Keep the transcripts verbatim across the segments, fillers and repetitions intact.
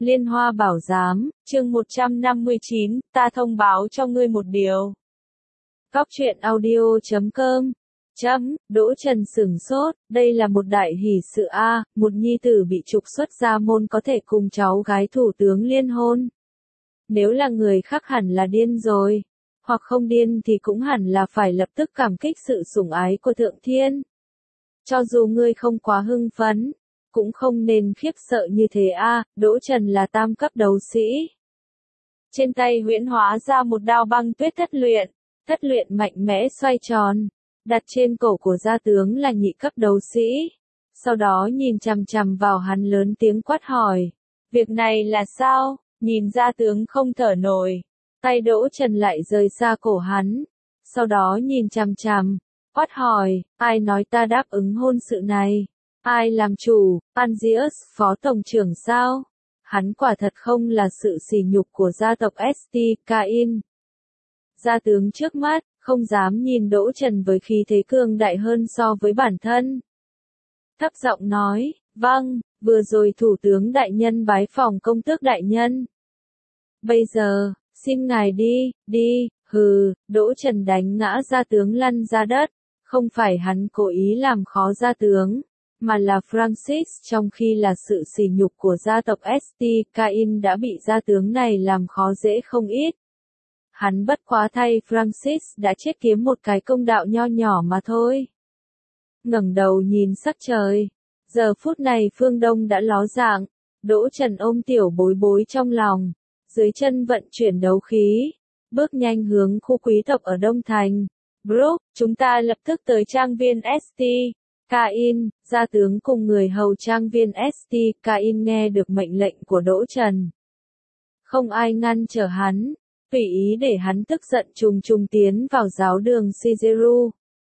Liên Hoa Bảo Giám, chương một trăm năm mươi chín, ta thông báo cho ngươi một điều. Góc truyện audio chấm com Chấm, Đỗ Trần sửng sốt, đây là một đại hỷ sự a, một nhi tử bị trục xuất gia môn có thể cùng cháu gái thủ tướng liên hôn. Nếu là người khác hẳn là điên rồi, hoặc không điên thì cũng hẳn là phải lập tức cảm kích sự sủng ái của Thượng Thiên. Cho dù ngươi không quá hưng phấn, cũng không nên khiếp sợ như thế a, Đỗ Trần là tam cấp đấu sĩ. Trên tay huyễn hóa ra một đao băng tuyết thất luyện, thất luyện mạnh mẽ xoay tròn, đặt trên cổ của gia tướng là nhị cấp đấu sĩ. Sau đó nhìn chằm chằm vào hắn lớn tiếng quát hỏi, việc này là sao? Nhìn gia tướng không thở nổi, tay Đỗ Trần lại rời xa cổ hắn. Sau đó nhìn chằm chằm, quát hỏi, ai nói ta đáp ứng hôn sự này? Ai làm chủ? Angius, phó tổng trưởng sao? Hắn quả thật không là sự sỉ nhục của gia tộc ét tê Cain. Gia tướng trước mắt, không dám nhìn Đỗ Trần với khí thế cường đại hơn so với bản thân. Thấp giọng nói, vâng, vừa rồi thủ tướng đại nhân bái phòng công tước đại nhân. Bây giờ, xin ngài đi, đi, hừ, Đỗ Trần đánh ngã gia tướng lăn ra đất, không phải hắn cố ý làm khó gia tướng, mà là Francis trong khi là sự sỉ nhục của gia tộc ét tê Cain đã bị gia tướng này làm khó dễ không ít. Hắn bất quá thay Francis đã chết kiếm một cái công đạo nho nhỏ mà thôi. Ngẩng đầu nhìn sắc trời, giờ phút này phương Đông đã ló dạng, Đỗ Trần ôm tiểu bối bối trong lòng, dưới chân vận chuyển đấu khí, bước nhanh hướng khu quý tộc ở Đông Thành. Brook, chúng ta lập tức tới trang viên ét tê Cain, gia tướng cùng người hầu trang viên ét tê Cain nghe được mệnh lệnh của Đỗ Trần. Không ai ngăn trở hắn, tùy ý để hắn tức giận trùng trùng tiến vào giáo đường Caesarea.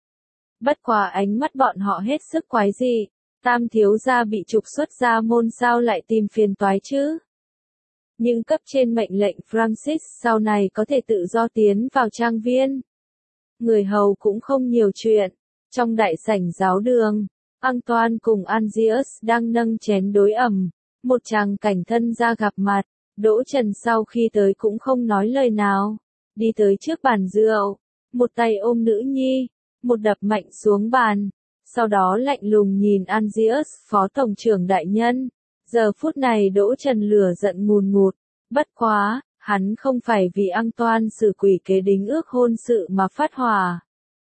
Bất quá ánh mắt bọn họ hết sức quái dị, tam thiếu gia bị trục xuất gia môn sao lại tìm phiền toái chứ? Nhưng cấp trên mệnh lệnh Francis sau này có thể tự do tiến vào trang viên. Người hầu cũng không nhiều chuyện. Trong đại sảnh giáo đường, Antoine cùng Angius đang nâng chén đối ẩm, một tràng cảnh thân ra gặp mặt. Đỗ Trần sau khi tới cũng không nói lời nào, đi tới trước bàn rượu, một tay ôm nữ nhi, một đập mạnh xuống bàn, sau đó lạnh lùng nhìn Angius, phó tổng trưởng đại nhân. Giờ phút này Đỗ Trần lửa giận ngùn ngụt, bất quá, hắn không phải vì Antoine xử quỷ kế đính ước hôn sự mà phát hỏa.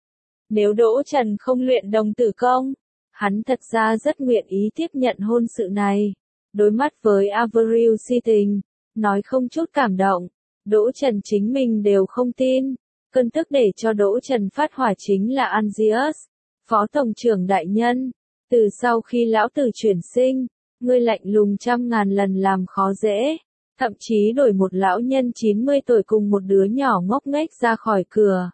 Nếu Đỗ Trần không luyện đồng tử công, hắn thật ra rất nguyện ý tiếp nhận hôn sự này. Đối mắt với Avril si tình, nói không chút cảm động, Đỗ Trần chính mình đều không tin. Cơn tức để cho Đỗ Trần phát hỏa chính là Angius, phó tổng trưởng đại nhân. Từ sau khi lão tử chuyển sinh, ngươi lạnh lùng trăm ngàn lần làm khó dễ, thậm chí đổi một lão nhân chín mươi tuổi cùng một đứa nhỏ ngốc nghếch ra khỏi cửa.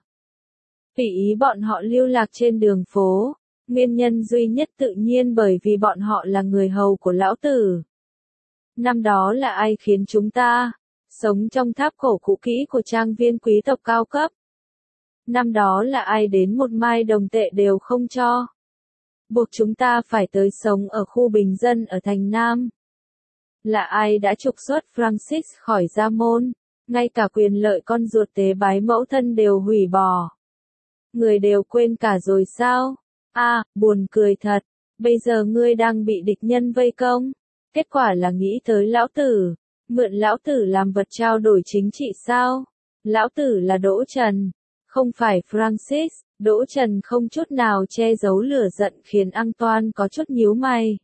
Tùy ý bọn họ lưu lạc trên đường phố, nguyên nhân duy nhất tự nhiên bởi vì bọn họ là người hầu của lão tử. Năm đó là ai khiến chúng ta sống trong tháp cổ cũ kỹ của trang viên quý tộc cao cấp? Năm đó là ai đến một mai đồng tệ đều không cho? Buộc chúng ta phải tới sống ở khu bình dân ở thành Nam? Là ai đã trục xuất Francis khỏi gia môn, ngay cả quyền lợi con ruột tế bái mẫu thân đều hủy bỏ? Người đều quên cả rồi sao? A, à, buồn cười thật, bây giờ ngươi đang bị địch nhân vây công, kết quả là nghĩ tới lão tử, mượn lão tử làm vật trao đổi chính trị sao? Lão tử là Đỗ Trần, không phải Francis. Đỗ Trần không chút nào che giấu lửa giận khiến Antoine có chút nhíu mày.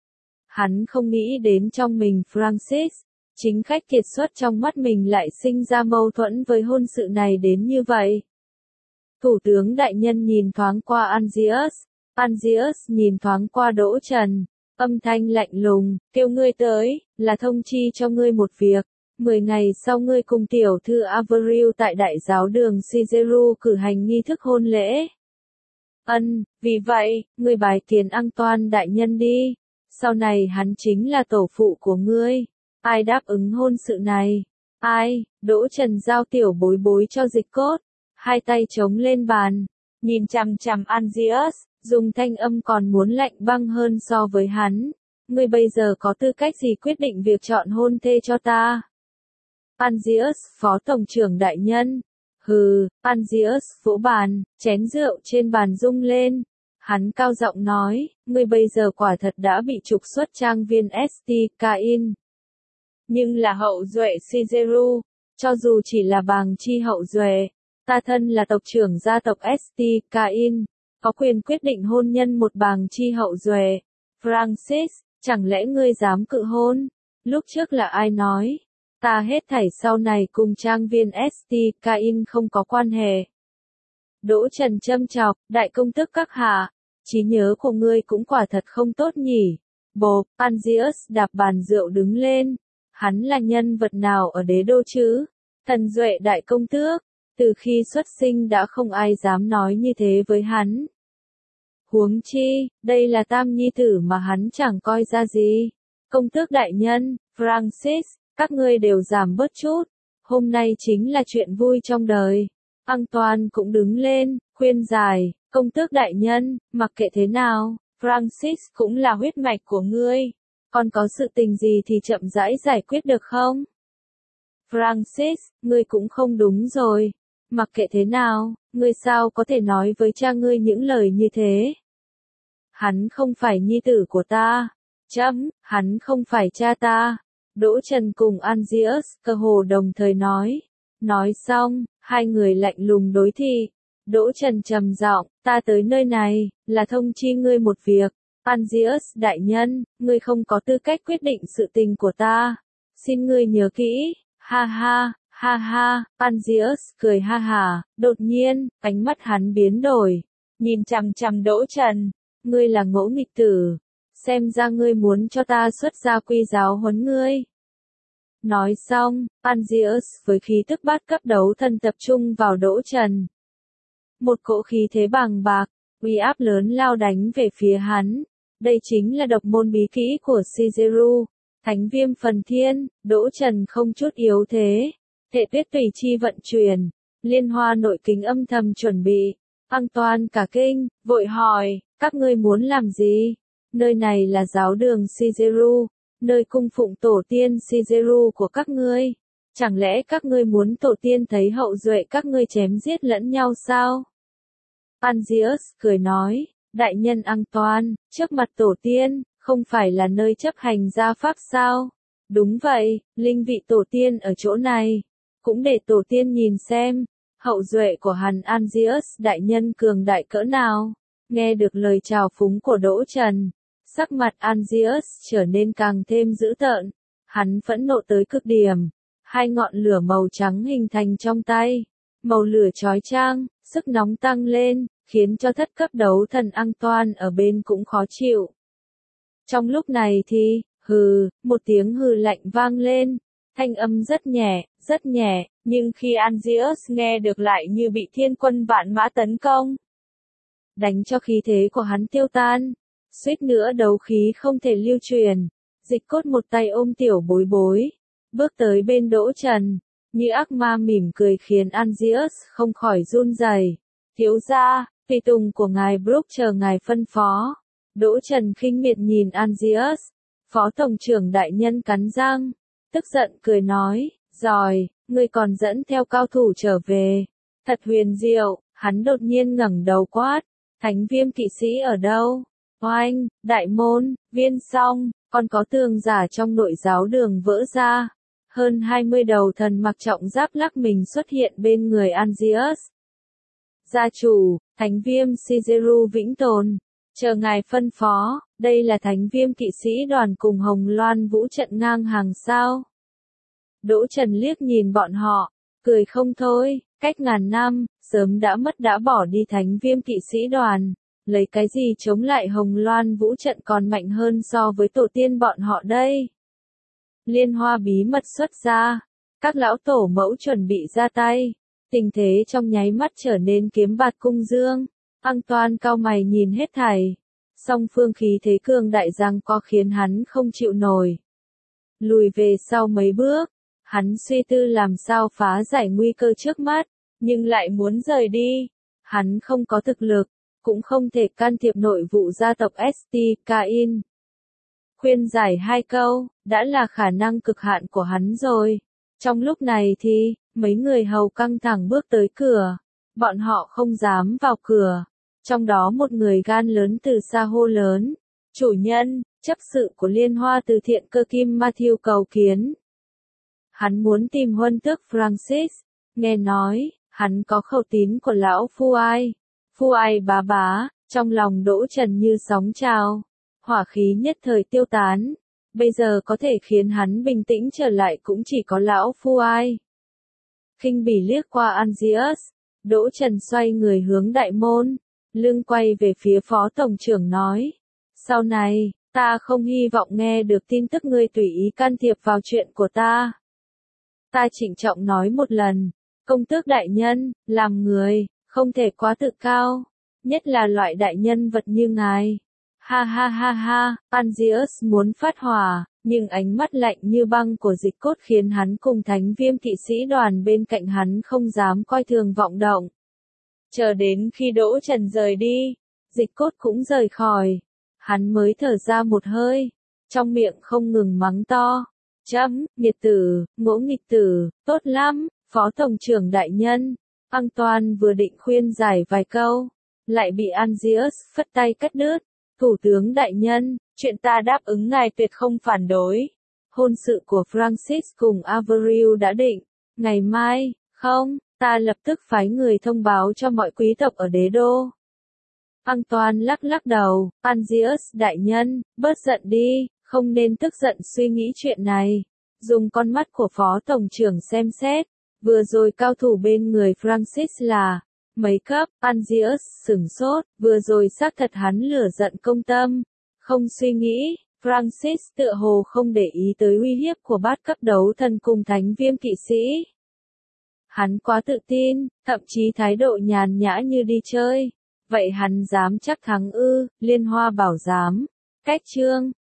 Hắn không nghĩ đến trong mình Francis, chính khách kiệt xuất trong mắt mình lại sinh ra mâu thuẫn với hôn sự này đến như vậy. Thủ tướng đại nhân nhìn thoáng qua Angius, Angius nhìn thoáng qua Đỗ Trần, âm thanh lạnh lùng, kêu ngươi tới, là thông chi cho ngươi một việc. Mười ngày sau ngươi cùng tiểu thư Avril tại đại giáo đường Caesarea cử hành nghi thức hôn lễ. Ân, vì vậy, ngươi bái kiến Antoine đại nhân đi. Sau này hắn chính là tổ phụ của ngươi. Ai đáp ứng hôn sự này? Ai? Đỗ Trần giao tiểu bối bối cho Dịch Cốt, hai tay chống lên bàn, nhìn chằm chằm Angius, dùng thanh âm còn muốn lạnh băng hơn so với hắn. ngươi bây giờ có tư cách gì quyết định việc chọn hôn thê cho ta? Angius, phó tổng trưởng đại nhân. Hừ, Angius vỗ bàn, chén rượu trên bàn rung lên. Hắn cao giọng nói, ngươi bây giờ quả thật đã bị trục xuất trang viên ét tê Cain. Nhưng là hậu duệ Caesarus, cho dù chỉ là bàng chi hậu duệ, ta thân là tộc trưởng gia tộc ét tê Cain, có quyền quyết định hôn nhân một bàng chi hậu duệ. Francis, chẳng lẽ ngươi dám cự hôn? Lúc trước là ai nói? Ta hết thảy sau này cùng trang viên ét tê Cain không có quan hệ. Đỗ Trần châm chọc, đại công tước các hạ, trí nhớ của ngươi cũng quả thật không tốt nhỉ. Bộp, Angius đạp bàn rượu đứng lên. Hắn là nhân vật nào ở đế đô chứ? Thần duệ đại công tước, từ khi xuất sinh đã không ai dám nói như thế với hắn. Huống chi, đây là tam nhi tử mà hắn chẳng coi ra gì. Công tước đại nhân, Francis, các ngươi đều giảm bớt chút. Hôm nay chính là chuyện vui trong đời. Antoine cũng đứng lên, khuyên giải, công tước đại nhân, mặc kệ thế nào, Francis cũng là huyết mạch của ngươi. Còn có sự tình gì thì chậm rãi giải quyết được không? Francis, ngươi cũng không đúng rồi. Mặc kệ thế nào, ngươi sao có thể nói với cha ngươi những lời như thế? Hắn không phải nhi tử của ta. Chấm, hắn không phải cha ta. Đỗ Trần cùng Angius cơ hồ đồng thời nói. Nói xong, hai người lạnh lùng đối thị. Đỗ Trần trầm giọng, ta tới nơi này, là thông chi ngươi một việc. Angius đại nhân, ngươi không có tư cách quyết định sự tình của ta. Xin ngươi nhớ kỹ, ha ha, ha ha, Angius cười ha ha, đột nhiên, ánh mắt hắn biến đổi. Nhìn chằm chằm Đỗ Trần, ngươi là ngỗ nghịch tử. Xem ra ngươi muốn cho ta xuất gia quy giáo huấn ngươi. Nói xong, Angius với khí tức bát cấp đấu thân tập trung vào Đỗ Trần. Một cỗ khí thế bàng bạc, uy áp lớn lao đánh về phía hắn. Đây chính là độc môn bí kỹ của Caesarus, Thánh Viêm Phần Thiên. Đỗ Trần không chút yếu thế. Hệ tuyết tùy chi vận chuyển, Liên Hoa nội kính âm thầm chuẩn bị. Antoine cả kinh, vội hỏi, các ngươi muốn làm gì? Nơi này là giáo đường Caesarus, nơi cung phụng tổ tiên Caesarus của các ngươi. Chẳng lẽ các ngươi muốn tổ tiên thấy hậu duệ các ngươi chém giết lẫn nhau sao? Angius cười nói, đại nhân Antoine, trước mặt tổ tiên, không phải là nơi chấp hành gia pháp sao? Đúng vậy, linh vị tổ tiên ở chỗ này. Cũng để tổ tiên nhìn xem, hậu duệ của hắn Angius đại nhân cường đại cỡ nào. Nghe được lời chào phúng của Đỗ Trần, sắc mặt Angius trở nên càng thêm dữ tợn. Hắn phẫn nộ tới cực điểm. Hai ngọn lửa màu trắng hình thành trong tay. Màu lửa chói chang, sức nóng tăng lên, khiến cho thất cấp đấu thần Antoine ở bên cũng khó chịu. Trong lúc này thì, hừ, một tiếng hừ lạnh vang lên. Thanh âm rất nhẹ, rất nhẹ, nhưng khi Angius nghe được lại như bị thiên quân vạn mã tấn công. Đánh cho khí thế của hắn tiêu tan. Suýt nữa đấu khí không thể lưu truyền. Dịch Cốt một tay ôm tiểu bối bối. Bước tới bên Đỗ Trần. Như ác ma mỉm cười khiến Angius không khỏi run rẩy. Thiếu gia, tùy tùng của ngài Brooke chờ ngài phân phó. Đỗ Trần khinh miệt nhìn Angius. Phó tổng trưởng đại nhân cắn răng. Tức giận cười nói, rồi, ngươi còn dẫn theo cao thủ trở về. Thật huyền diệu, hắn đột nhiên ngẩng đầu quát. Thánh Viêm kỵ sĩ ở đâu? Oanh, đại môn, viên song, còn có tường giả trong nội giáo đường vỡ ra. Hơn hai mươi đầu thần mặc trọng giáp lắc mình xuất hiện bên người Angius. Gia chủ, Thánh Viêm Caesarus vĩnh tồn. Chờ ngài phân phó, đây là Thánh Viêm kỵ sĩ đoàn cùng Hồng Loan Vũ trận ngang hàng sao. Đỗ Trần liếc nhìn bọn họ, cười không thôi, cách ngàn năm, sớm đã mất đã bỏ đi Thánh Viêm kỵ sĩ đoàn. Lấy cái gì chống lại Hồng Loan Vũ trận còn mạnh hơn so với tổ tiên bọn họ đây? Liên Hoa bí mật xuất ra. Các lão tổ mẫu chuẩn bị ra tay. Tình thế trong nháy mắt trở nên kiếm bạt cung dương. Antoine cao mày nhìn hết thảy. Song phương khí thế cường đại rằng có khiến hắn không chịu nổi. Lùi về sau mấy bước. Hắn suy tư làm sao phá giải nguy cơ trước mắt. Nhưng lại muốn rời đi. Hắn không có thực lực. Cũng không thể can thiệp nội vụ gia tộc ét tê Cain. khuyên giải hai câu, đã là khả năng cực hạn của hắn rồi. Trong lúc này thì, mấy người hầu căng thẳng bước tới cửa. Bọn họ không dám vào cửa. Trong đó một người gan lớn từ xa hô lớn. Chủ nhân, chấp sự của Liên Hoa từ thiện cơ Kim Matthew cầu kiến. Hắn muốn tìm huân tước Francis. Nghe nói, hắn có khẩu tín của lão Phu Ai. Phu Ai bá bá, trong lòng Đỗ Trần như sóng trào. Hỏa khí nhất thời tiêu tán. Bây giờ có thể khiến hắn bình tĩnh trở lại cũng chỉ có lão Phu Ai. Khinh bỉ liếc qua Angius. Đỗ Trần xoay người hướng đại môn. Lưng quay về phía phó tổng trưởng nói. Sau này, ta không hy vọng nghe được tin tức ngươi tùy ý can thiệp vào chuyện của ta. Ta trịnh trọng nói một lần. Công tước đại nhân, làm người, không thể quá tự cao. Nhất là loại đại nhân vật như ngài. Ha ha ha ha, Angius muốn phát hỏa, nhưng ánh mắt lạnh như băng của Dịch Cốt khiến hắn cùng thánh viêm kỵ sĩ đoàn bên cạnh hắn không dám coi thường vọng động. Chờ đến khi Đỗ Trần rời đi, Dịch Cốt cũng rời khỏi. Hắn mới thở ra một hơi, trong miệng không ngừng mắng to. Chấm, nghiệt tử, ngỗ nghịch tử, tốt lắm, phó tổng trưởng đại nhân. Antoine vừa định khuyên giải vài câu, lại bị Angius phất tay cắt đứt. Thủ tướng đại nhân, chuyện ta đáp ứng ngài tuyệt không phản đối. Hôn sự của Francis cùng Avril đã định. Ngày mai, không, ta lập tức phái người thông báo cho mọi quý tộc ở đế đô. Antoine lắc lắc đầu, Angius đại nhân, bớt giận đi, không nên tức giận suy nghĩ chuyện này. Dùng con mắt của phó tổng trưởng xem xét, vừa rồi cao thủ bên người Francis là mấy cấp. Angius sửng sốt, vừa rồi xác thật hắn lửa giận công tâm. Không suy nghĩ, Francis tựa hồ không để ý tới uy hiếp của bát cấp đấu thần cùng thánh viêm kỵ sĩ. Hắn quá tự tin, thậm chí thái độ nhàn nhã như đi chơi. Vậy hắn dám chắc thắng ư? Liên Hoa bảo dám. Cách chương